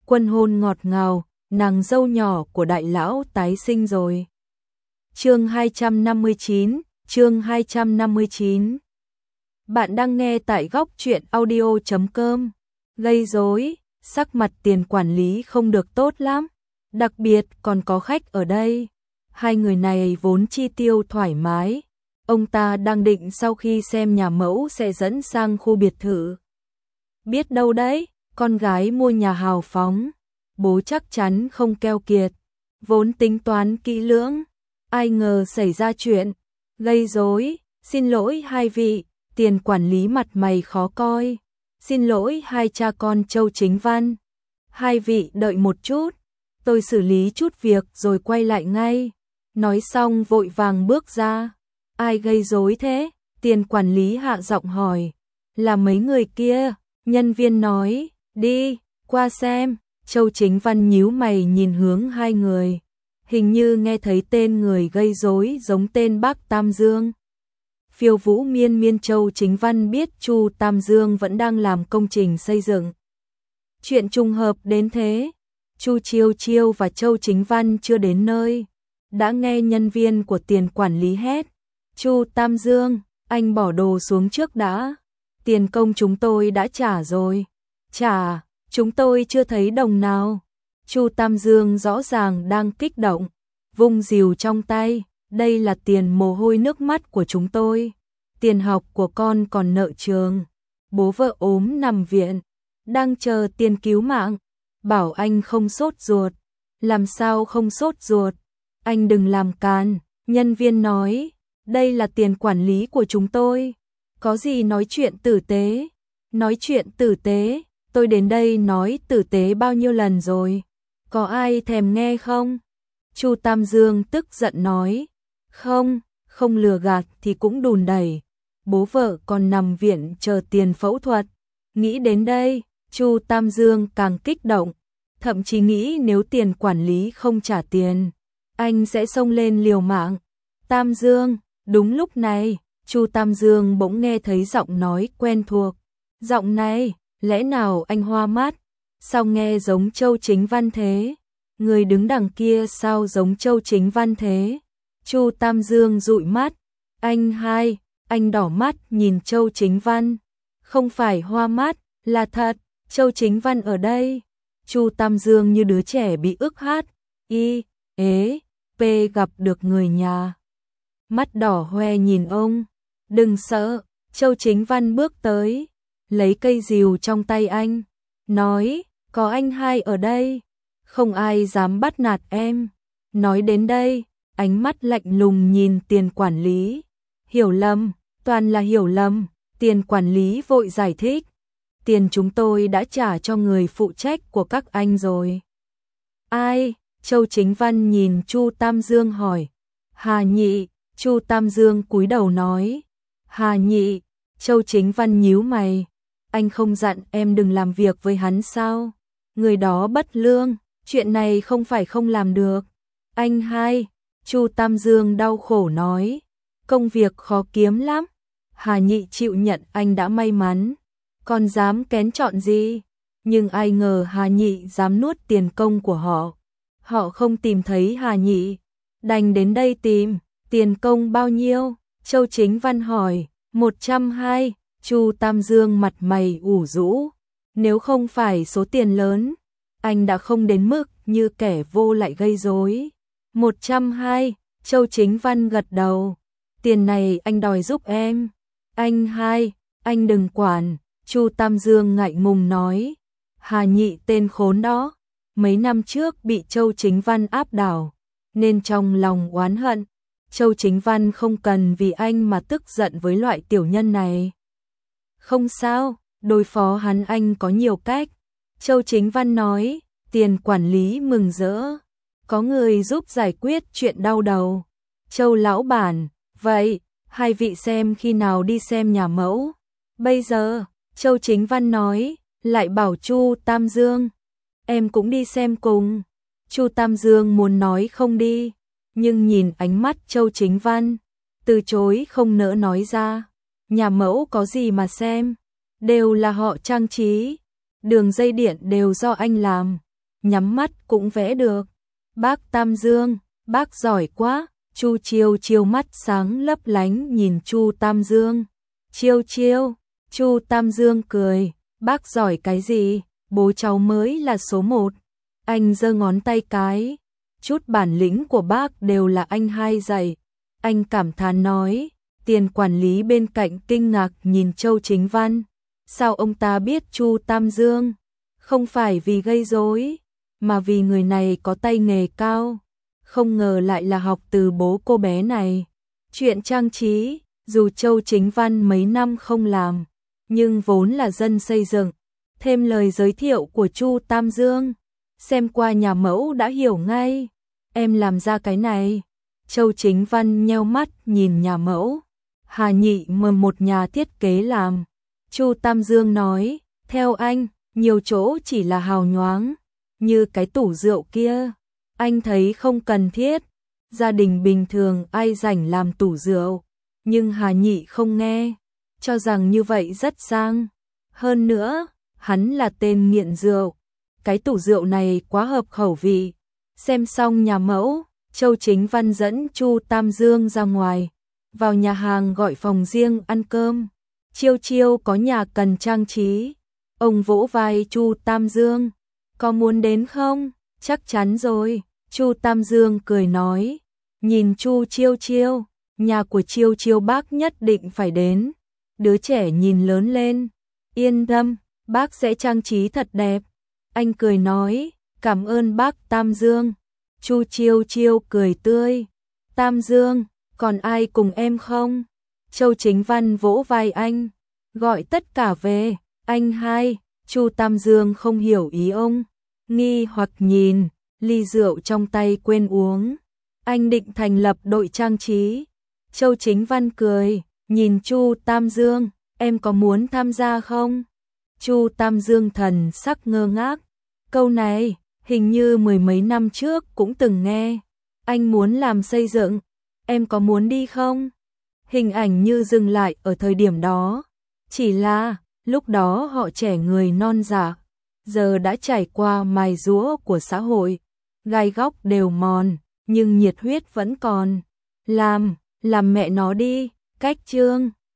Quân hôn ngọt ngào, nàng dâu nhỏ của đại lão tái sinh rồi. Chương 259, chương 259. Bạn đang nghe tại góc truyện audio.com. Gây rối, sắc mặt Tiền quản lý không được tốt lắm, đặc biệt còn có khách ở đây. Hai người này vốn chi tiêu thoải mái, ông ta đang định sau khi xem nhà mẫu sẽ dẫn sang khu biệt thự. Biết đâu đấy, con gái mua nhà hào phóng, bố chắc chắn không keo kiệt, vốn tính toán kỹ lưỡng, ai ngờ xảy ra chuyện gây rối. Xin lỗi hai vị. Tiền quản lý mặt mày khó coi. Xin lỗi hai cha con Châu Chính Văn. Hai vị đợi một chút, tôi xử lý chút việc rồi quay lại ngay. Nói xong vội vàng bước ra. Ai gây rối thế? Tiền quản lý hạ giọng hỏi. Là mấy người kia, nhân viên nói. Đi, qua xem. Châu Chính Văn nhíu mày nhìn hướng hai người. Hình như nghe thấy tên người gây rối giống tên bác Tam Dương. Phiêu vũ miên miên. Châu Chính Văn biết Chu Tam Dương vẫn đang làm công trình xây dựng. Chuyện trùng hợp đến thế. Chu Chiêu Chiêu và Châu Chính Văn chưa đến nơi, đã nghe nhân viên của tiền quản lý hét. Chu Tam Dương, anh bỏ đồ xuống trước đã. Tiền công chúng tôi đã trả rồi. Trả, chúng tôi chưa thấy đồng nào. Chu Tam Dương rõ ràng đang kích động, vung rìu trong tay. Đây là tiền mồ hôi nước mắt của chúng tôi. Tiền học của con còn nợ trường. Bố vợ ốm nằm viện, đang chờ tiền cứu mạng. Bảo anh không sốt ruột. Làm sao không sốt ruột? Anh đừng làm càn. Nhân viên nói, đây là tiền quản lý của chúng tôi. Có gì nói chuyện tử tế. Nói chuyện tử tế, tôi đến đây nói tử tế bao nhiêu lần rồi. Có ai thèm nghe không? Chu Tam Dương tức giận nói. Không lừa gạt thì cũng đùn đẩy. Bố vợ còn nằm viện chờ tiền phẫu thuật. Nghĩ đến đây, Chu Tam Dương càng kích động. Thậm chí nghĩ nếu tiền quản lý không trả tiền, anh sẽ xông lên liều mạng. Tam Dương, đúng lúc này, Chu Tam Dương bỗng nghe thấy giọng nói quen thuộc. Giọng này, lẽ nào anh hoa mắt? Sao nghe giống Châu Chính Văn thế? Người đứng đằng kia sao giống Châu Chính Văn thế? Chu Tam Dương dụi mắt. Anh đỏ mắt nhìn Châu Chính Văn. Không phải hoa mắt, là thật, Châu Chính Văn ở đây. Chu Tam Dương như đứa trẻ bị ức hát. Gặp được người nhà. Mắt đỏ hoe nhìn ông. Đừng sợ. Châu Chính Văn bước tới, lấy cây rìu trong tay anh, nói, có anh hai ở đây, không ai dám bắt nạt em. Nói đến đây, ánh mắt lạnh lùng nhìn tiền quản lý. Hiểu lầm, toàn là hiểu lầm. Tiền quản lý vội giải thích. Tiền chúng tôi đã trả cho người phụ trách của các anh rồi. Ai? Châu Chính Văn nhìn Chu Tam Dương hỏi. Hà Nhị. Chu Tam Dương cúi đầu nói. Hà Nhị. Châu Chính Văn nhíu mày. Anh không dặn em đừng làm việc với hắn sao? Người đó bất lương, chuyện này không phải không làm được. Anh hai. Chu Tam Dương đau khổ nói. Công việc khó kiếm lắm. Hà Nhị chịu nhận anh đã may mắn. Còn dám kén chọn gì? Nhưng ai ngờ Hà Nhị dám nuốt tiền công của họ. Họ không tìm thấy Hà Nhị, đành đến đây tìm. Tiền công bao nhiêu? Châu Chính Văn hỏi. 120. Chu Tam Dương mặt mày ủ rũ. Nếu không phải số tiền lớn, anh đã không đến mức như kẻ vô lại gây rối. 120. Châu Chính Văn gật đầu. Tiền này anh đòi giúp em. Anh hai, anh đừng quản. Chu Tam Dương ngại ngùng nói. Hà Nhị tên khốn đó, mấy năm trước bị Châu Chính Văn áp đảo, nên trong lòng oán hận. Châu Chính Văn không cần vì anh mà tức giận với loại tiểu nhân này. Không sao, đối phó hắn anh có nhiều cách. Châu Chính Văn nói. Tiền quản lý mừng rỡ. Có người giúp giải quyết chuyện đau đầu. Châu lão bản, vậy, hai vị xem khi nào đi xem nhà mẫu. Bây giờ, Châu Chính Văn nói, lại bảo Chu Tam Dương. Em cũng đi xem cùng. Chu Tam Dương muốn nói không đi, nhưng nhìn ánh mắt Châu Chính Văn, từ chối không nỡ nói ra. Nhà mẫu có gì mà xem, đều là họ trang trí. Đường dây điện đều do anh làm. nhắm mắt cũng vẽ được. Bác Tam Dương, bác giỏi quá. Chu Chiêu Chiêu mắt sáng lấp lánh nhìn Chu Tam Dương. Chiêu Chiêu, Chu Tam Dương cười, bác giỏi cái gì, bố cháu mới là số 1. Anh giơ ngón tay cái, chút bản lĩnh của bác đều là anh hai dạy. Anh cảm thán nói. Tiền quản lý bên cạnh kinh ngạc nhìn Châu Chính Văn. Sao ông ta biết Chu Tam Dương? Không phải vì gây rối, mà vì người này có tay nghề cao. Không ngờ lại là học từ bố cô bé này. Chuyện trang trí, dù Châu Chính Văn mấy năm không làm, nhưng vốn là dân xây dựng. Thêm lời giới thiệu của Chu Tam Dương, xem qua nhà mẫu đã hiểu ngay. Em làm ra cái này. Châu Chính Văn nheo mắt nhìn nhà mẫu. Hà Nhị mời một nhà thiết kế làm. Chu Tam Dương nói, theo anh, nhiều chỗ chỉ là hào nhoáng, như cái tủ rượu kia. Anh thấy không cần thiết, gia đình bình thường ai rảnh làm tủ rượu. Nhưng Hà Nhị không nghe, cho rằng như vậy rất sang. Hơn nữa, hắn là tên nghiện rượu. Cái tủ rượu này quá hợp khẩu vị. Xem xong nhà mẫu, Châu Chính Văn dẫn Chu Tam Dương ra ngoài. Vào nhà hàng gọi phòng riêng ăn cơm. Chiêu Chiêu có nhà cần trang trí. Ông vỗ vai Chu Tam Dương. Có muốn đến không? Chắc chắn rồi. Chu Tam Dương cười nói. Nhìn Chu Chiêu Chiêu, nhà của Chiêu Chiêu bác nhất định phải đến. Đứa trẻ nhìn lớn lên. Yên tâm, bác sẽ trang trí thật đẹp. Anh cười nói, cảm ơn bác Tam Dương. Chu Chiêu Chiêu cười tươi. Tam Dương, còn ai cùng em không? Châu Chính Văn vỗ vai anh, gọi tất cả về. Anh hai. Chu Tam Dương không hiểu ý ông, nghi hoặc nhìn ly rượu trong tay quên uống. Anh định thành lập đội trang trí. Châu Chính Văn cười, nhìn Chu Tam Dương, em có muốn tham gia không? Chu Tam Dương thần sắc ngơ ngác. Câu này, hình như mười mấy năm trước cũng từng nghe. Anh muốn làm xây dựng, em có muốn đi không? Hình ảnh như dừng lại ở thời điểm đó. Chỉ là, lúc đó họ trẻ người non dạ, giờ đã trải qua mài giũa của xã hội. Gai góc đều mòn, nhưng nhiệt huyết vẫn còn. Làm mẹ nó đi, cách chương.